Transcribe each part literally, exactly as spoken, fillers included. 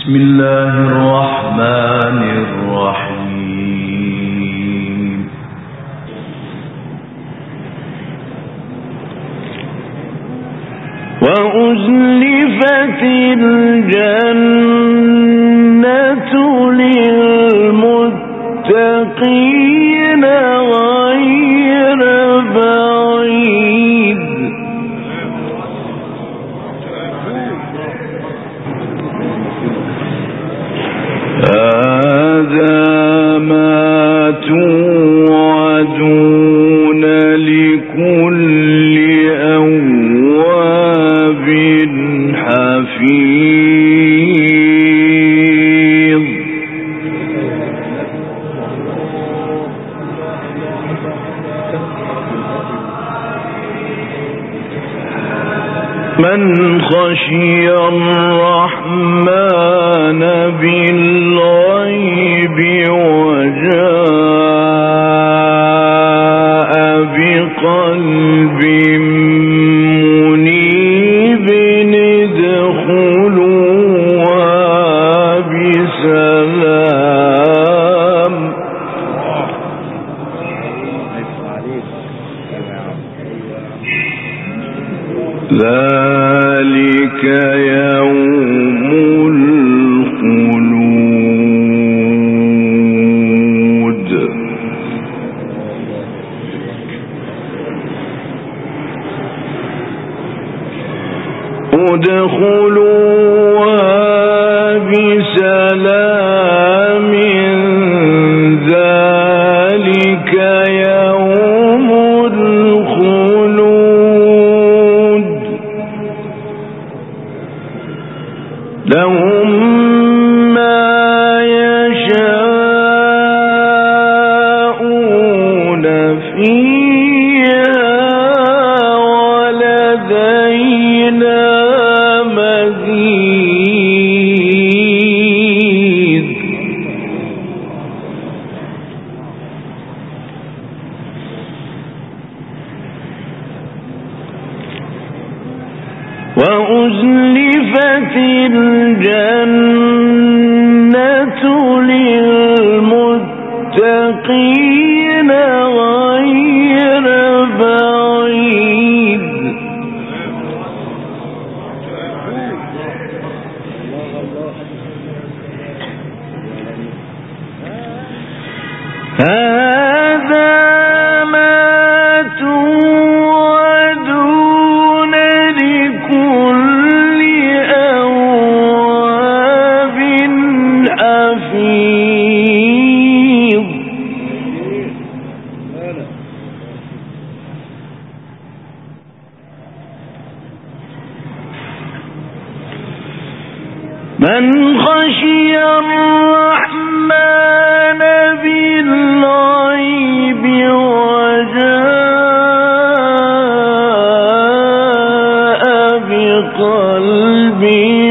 بسم الله الرحمن الرحيم وأزلفت الجنة للمتقين غير بعيد هذا ما توعدون لكل أواب حفيظ من خشي الرحمن بالغيب وجاء بقلب منيب ادخلوها بسلام ذلك يوم الخلود ادخلوها بسلام ذلك يوم الخلود لهم ما يشاءون فيها ولدينا مزيد وأزلفت الجنة للمتقين غير بعيد هذا ما توعدون لكل أواب حفيظ من خشي الرحمن بالغيب وجاء بقلب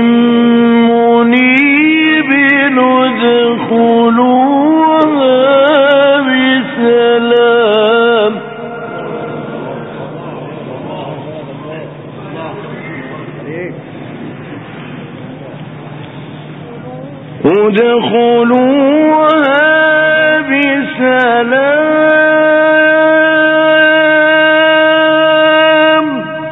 منيب ادخلوها بسلام ادخلوها بسلام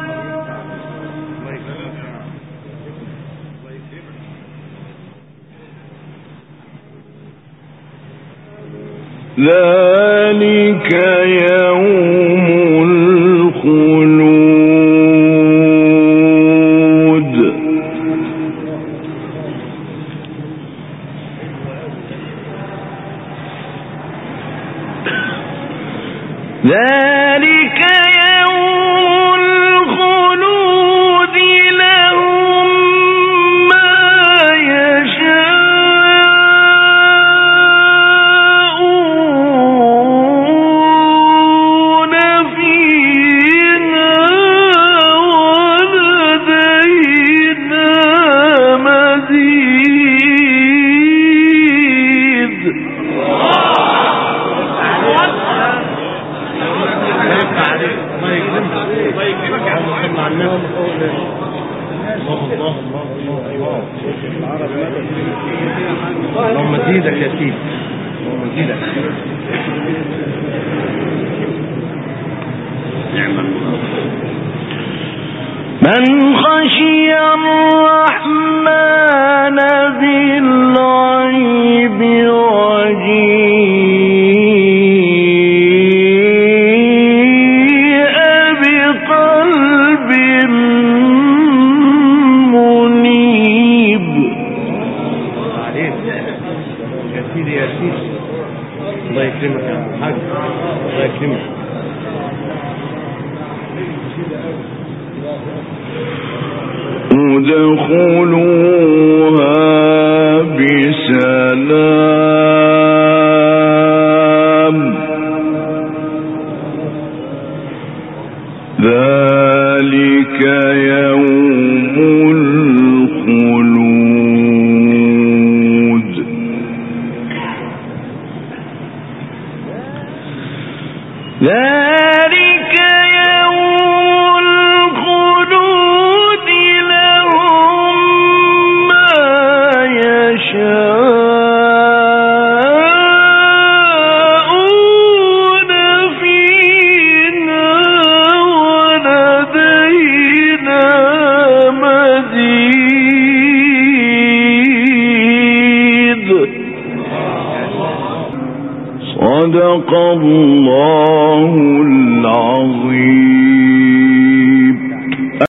ذلك يوم الخلود ذلك يوم الخلود لهم ما يشاءون فيها ولدينا مزيد اللهم زيدك يا سيدي، اللهم زيدك. من خشي الرحمن بالغيب وجيء بقلب منيب. عليك يا سيدي يا سيدي، الله يكرمك يا حاج، الله يكرمك. ادخلوها بسلام ذلك يوم الخلود. ذلك يوم الخلود لهم ما يشاءون فيها ولدينا مزيد. صدق الله العظيم.